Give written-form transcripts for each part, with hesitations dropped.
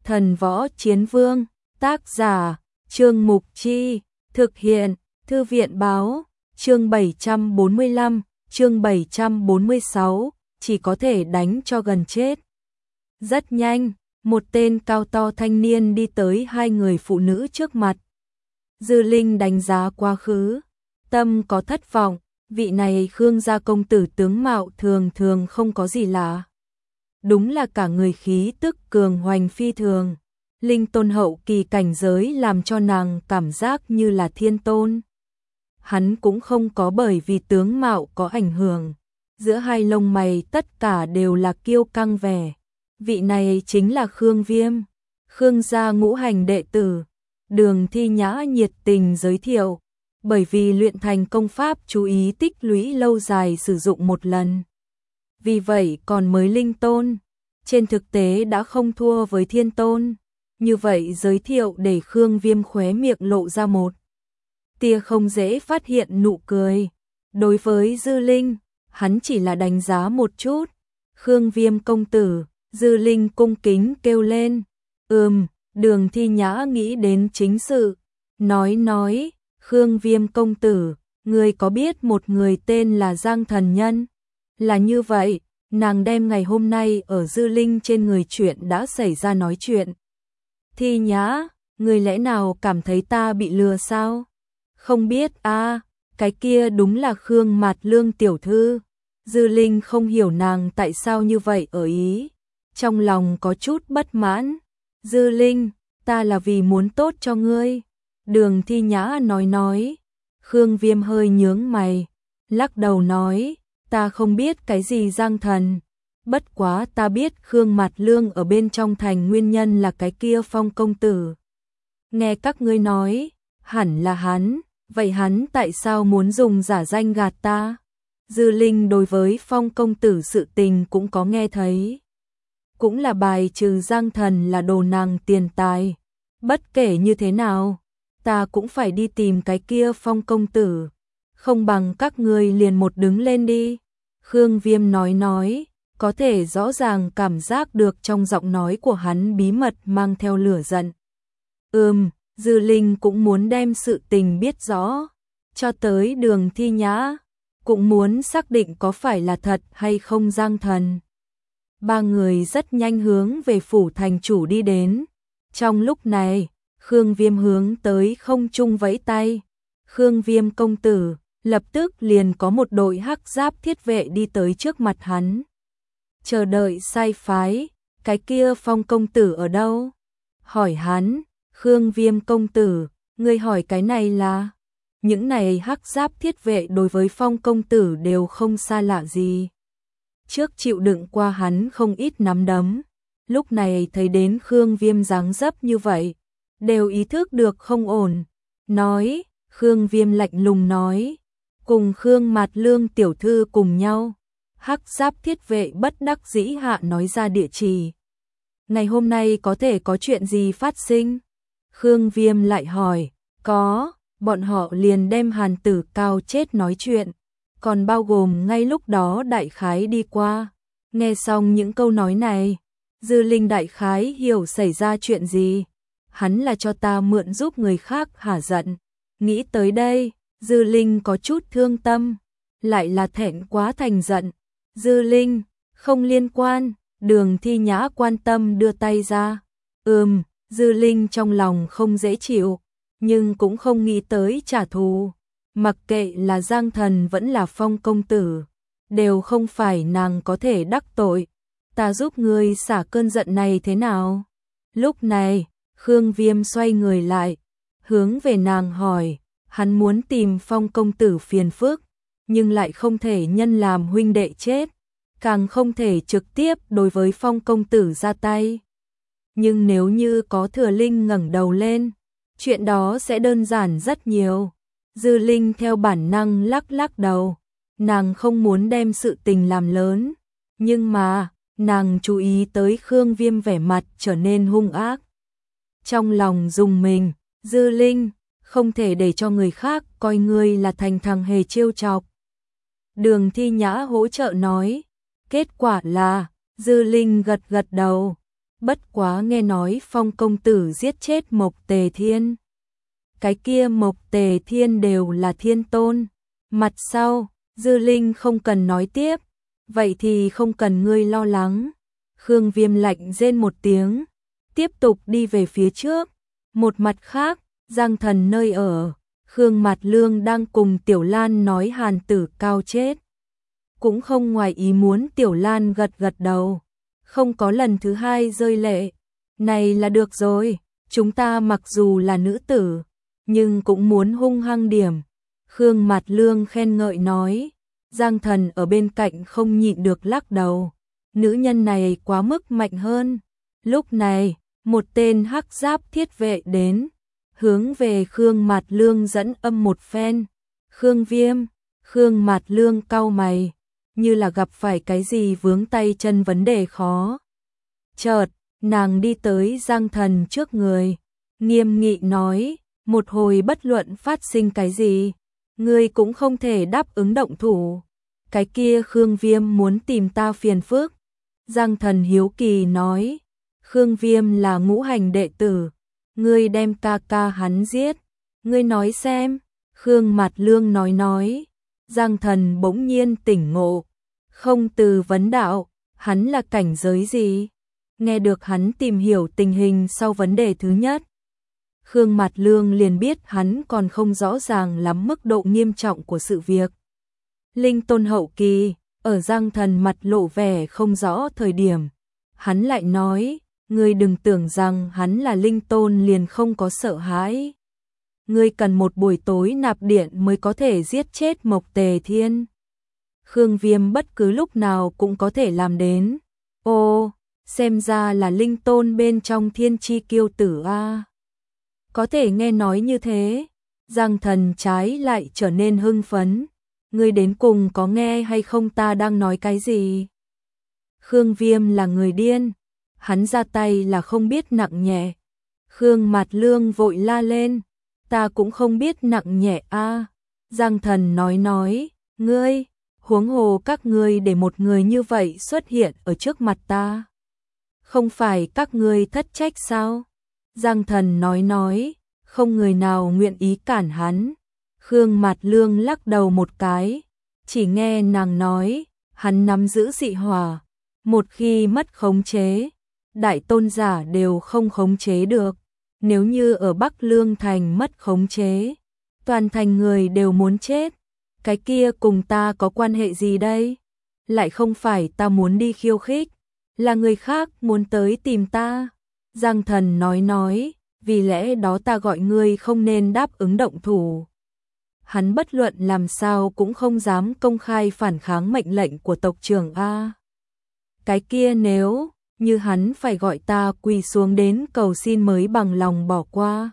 Thần Võ Chiến Vương, tác giả, Trương Mục Chi, thực hiện, Thư viện Báo, chương 745, chương 746, chỉ có thể đánh cho gần chết. Rất nhanh, một tên cao to thanh niên đi tới hai người phụ nữ trước mặt. Dư Linh đánh giá quá khứ, tâm có thất vọng, vị này Khương gia công tử tướng mạo thường thường không có gì lạ. Đúng là cả người khí tức cường hoành phi thường, linh tôn hậu kỳ cảnh giới làm cho nàng cảm giác như là thiên tôn. Hắn cũng không có bởi vì tướng mạo có ảnh hưởng, giữa hai lông mày tất cả đều là kiêu căng vẻ. Vị này chính là Khương Viêm, Khương gia ngũ hành đệ tử. Đường Thi Nhã nhiệt tình giới thiệu, bởi vì luyện thành công pháp chú ý tích lũy lâu dài sử dụng một lần. Vì vậy còn mới linh tôn, trên thực tế đã không thua với thiên tôn. Như vậy giới thiệu để Khương Viêm khóe miệng lộ ra một tia không dễ phát hiện nụ cười. Đối với Dư Linh, hắn chỉ là đánh giá một chút. Khương Viêm công tử, Dư Linh cung kính kêu lên. Đường Thi Nhã nghĩ đến chính sự, nói, Khương Viêm công tử, người có biết một người tên là Giang Thần Nhân? Là như vậy, nàng đem ngày hôm nay ở Dư Linh trên người chuyện đã xảy ra nói chuyện. Thi Nhã, người lẽ nào cảm thấy ta bị lừa sao? Không biết cái kia đúng là Khương Mạt Lương tiểu thư. Dư Linh không hiểu nàng tại sao như vậy ở ý, trong lòng có chút bất mãn. Dư Linh, ta là vì muốn tốt cho ngươi. Đường Thi Nhã nói. Khương Viêm hơi nhướng mày, lắc đầu nói, ta không biết cái gì Giang thần. Bất quá ta biết Khương Mạt Lương ở bên trong thành nguyên nhân là cái kia Phong công tử. Nghe các ngươi nói, hẳn là hắn, vậy hắn tại sao muốn dùng giả danh gạt ta? Dư Linh đối với Phong công tử sự tình cũng có nghe thấy. Cũng là bài trừ Giang thần là đồ nàng tiền tài. Bất kể như thế nào, ta cũng phải đi tìm cái kia Phong công tử. Không bằng các ngươi liền một đứng lên đi. Khương Viêm nói, có thể rõ ràng cảm giác được trong giọng nói của hắn bí mật mang theo lửa giận. Dư Linh cũng muốn đem sự tình biết rõ, cho tới Đường Thi Nhã, cũng muốn xác định có phải là thật hay không Giang thần. Ba người rất nhanh hướng về phủ thành chủ đi đến. Trong lúc này, Khương Viêm hướng tới không trung vẫy tay. Khương Viêm công tử, lập tức liền có một đội hắc giáp thiết vệ đi tới trước mặt hắn. Chờ đợi sai phái, cái kia Phong công tử ở đâu? Hỏi hắn, Khương Viêm công tử, ngươi hỏi cái này là? Những này hắc giáp thiết vệ đối với Phong công tử đều không xa lạ gì. Trước chịu đựng qua hắn không ít nắm đấm, lúc này thấy đến Khương Viêm dáng dấp như vậy, đều ý thức được không ổn. Nói, Khương Viêm lạnh lùng nói, cùng Khương Mạt Lương tiểu thư cùng nhau. Hắc giáp thiết vệ bất đắc dĩ hạ nói ra địa chỉ. Ngày hôm nay có thể có chuyện gì phát sinh? Khương Viêm lại hỏi, có, bọn họ liền đem Hàn Tử Cao chết nói chuyện, còn bao gồm ngay lúc đó đại khái đi qua. Nghe xong những câu nói này, Dư Linh đại khái hiểu xảy ra chuyện gì. Hắn là cho ta mượn giúp người khác hả giận. Nghĩ tới đây, Dư Linh có chút thương tâm, lại là thẹn quá thành giận. Dư Linh, không liên quan. Đường Thi Nhã quan tâm đưa tay ra. Dư Linh trong lòng không dễ chịu, nhưng cũng không nghĩ tới trả thù. Mặc kệ là Giang thần vẫn là Phong công tử, đều không phải nàng có thể đắc tội. Ta giúp ngươi xả cơn giận này thế nào? Lúc này, Khương Viêm xoay người lại, hướng về nàng hỏi, hắn muốn tìm Phong công tử phiền phức, nhưng lại không thể nhân làm huynh đệ chết, càng không thể trực tiếp đối với Phong công tử ra tay. Nhưng nếu như có Thừa Linh ngẩng đầu lên, chuyện đó sẽ đơn giản rất nhiều. Dư Linh theo bản năng lắc đầu, nàng không muốn đem sự tình làm lớn, nhưng mà, nàng chú ý tới Khương Viêm vẻ mặt trở nên hung ác. Trong lòng rùng mình, Dư Linh, không thể để cho người khác coi ngươi là thành thằng hề trêu chọc. Đường Thi Nhã hỗ trợ nói, kết quả là, Dư Linh gật đầu, bất quá nghe nói Phong công tử giết chết Mộc Tề Thiên. Cái kia Mộc Tề Thiên đều là thiên tôn. Mặt sau, Dư Linh không cần nói tiếp, vậy thì không cần ngươi lo lắng. Khương Viêm lạnh rên một tiếng, tiếp tục đi về phía trước. Một mặt khác, Giang Thần nơi ở, Khương Mạt Lương đang cùng Tiểu Lan nói Hàn Tử Cao chết. Cũng không ngoài ý muốn, Tiểu Lan gật gật đầu, không có lần thứ hai rơi lệ. Này là được rồi, chúng ta mặc dù là nữ tử, nhưng cũng muốn hung hăng điểm. Khương Mạt Lương khen ngợi nói. Giang Thần ở bên cạnh không nhịn được lắc đầu. Nữ nhân này quá mức mạnh hơn. Lúc này, một tên hắc giáp thiết vệ đến, hướng về Khương Mạt Lương dẫn âm một phen. Khương Viêm, Khương Mạt Lương cau mày, như là gặp phải cái gì vướng tay chân vấn đề khó. Chợt, nàng đi tới Giang Thần trước người, nghiêm nghị nói, một hồi bất luận phát sinh cái gì, ngươi cũng không thể đáp ứng động thủ. Cái kia Khương Viêm muốn tìm ta phiền phức. Giang Thần hiếu kỳ nói, Khương Viêm là ngũ hành đệ tử, ngươi đem ca ca hắn giết, ngươi nói xem. Khương Mạt Lương nói. Giang Thần bỗng nhiên tỉnh ngộ, không từ vấn đạo, hắn là cảnh giới gì? Nghe được hắn tìm hiểu tình hình sau vấn đề thứ nhất, Khương Mạt Lương liền biết hắn còn không rõ ràng lắm mức độ nghiêm trọng của sự việc. Linh tôn hậu kỳ, ở Giang Thần mặt lộ vẻ không rõ thời điểm, hắn lại nói, ngươi đừng tưởng rằng hắn là linh tôn liền không có sợ hãi. Ngươi cần một buổi tối nạp điện mới có thể giết chết Mộc Tề Thiên. Khương Viêm bất cứ lúc nào cũng có thể làm đến. Ô, xem ra là linh tôn bên trong thiên chi kiêu tử a. Có thể nghe nói như thế, Giang Thần trái lại trở nên hưng phấn. Ngươi đến cùng có nghe hay không ta đang nói cái gì? Khương Viêm là người điên, hắn ra tay là không biết nặng nhẹ. Khương Mạt Lương vội la lên, ta cũng không biết nặng nhẹ a. Giang Thần nói, ngươi, huống hồ các ngươi để một người như vậy xuất hiện ở trước mặt ta. Không phải các ngươi thất trách sao? Giang Thần nói, không người nào nguyện ý cản hắn. Khương Mạt Lương lắc đầu một cái, chỉ nghe nàng nói, hắn nắm giữ dị hỏa, một khi mất khống chế, đại tôn giả đều không khống chế được. Nếu như ở Bắc Lương Thành mất khống chế, toàn thành người đều muốn chết. Cái kia cùng ta có quan hệ gì đây? Lại không phải ta muốn đi khiêu khích, là người khác muốn tới tìm ta. Giang Thần nói, vì lẽ đó ta gọi ngươi không nên đáp ứng động thủ. Hắn bất luận làm sao cũng không dám công khai phản kháng mệnh lệnh của tộc trưởng a. Cái kia nếu như hắn phải gọi ta quỳ xuống đến cầu xin mới bằng lòng bỏ qua,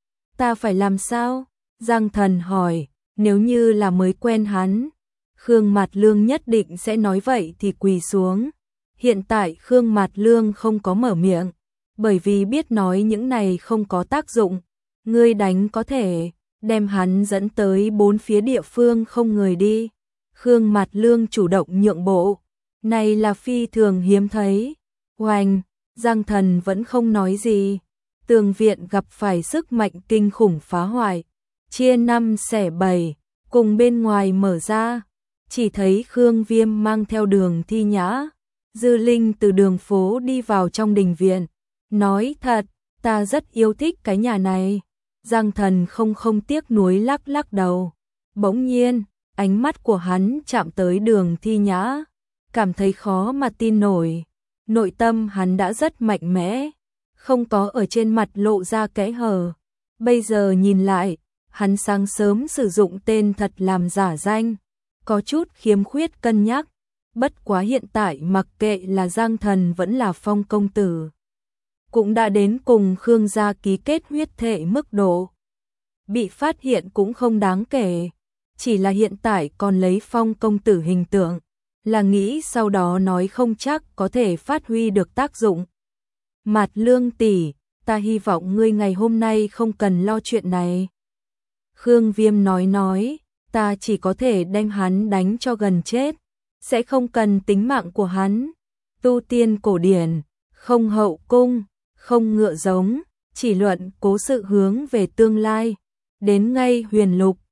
ta phải làm sao? Giang Thần hỏi. Nếu như là mới quen hắn, Khương Mạt Lương nhất định sẽ nói vậy thì quỳ xuống. Hiện tại Khương Mạt Lương không có mở miệng, bởi vì biết nói những này không có tác dụng. Ngươi đánh có thể đem hắn dẫn tới bốn phía địa phương không người đi. Khương Mạt Lương chủ động nhượng bộ, này là phi thường hiếm thấy. Oanh, Giang Thần vẫn không nói gì. Tường viện gặp phải sức mạnh kinh khủng phá hoại, chia 5 xẻ 7, cùng bên ngoài mở ra, chỉ thấy Khương Viêm mang theo Đường Thi Nhã, Dư Linh từ đường phố đi vào trong đình viện, nói thật, ta rất yêu thích cái nhà này. Giang Thần không tiếc nuối lắc đầu. Bỗng nhiên, ánh mắt của hắn chạm tới Đường Thi Nhã, cảm thấy khó mà tin nổi. Nội tâm hắn đã rất mạnh mẽ, không có ở trên mặt lộ ra kẽ hở. Bây giờ nhìn lại, hắn sáng sớm sử dụng tên thật làm giả danh, có chút khiếm khuyết cân nhắc. Bất quá hiện tại mặc kệ là Giang Thần vẫn là Phong công tử, cũng đã đến cùng Khương gia ký kết huyết thệ mức độ. Bị phát hiện cũng không đáng kể, chỉ là hiện tại còn lấy Phong công tử hình tượng, là nghĩ sau đó nói không chắc có thể phát huy được tác dụng. Mạt Lương tỷ, ta hy vọng ngươi ngày hôm nay không cần lo chuyện này. Khương Viêm nói, ta chỉ có thể đem hắn đánh cho gần chết, sẽ không cần tính mạng của hắn. Tu tiên cổ điển, không hậu cung, không ngựa giống, chỉ luận cố sự hướng về tương lai. Đến ngay Huyền Lục,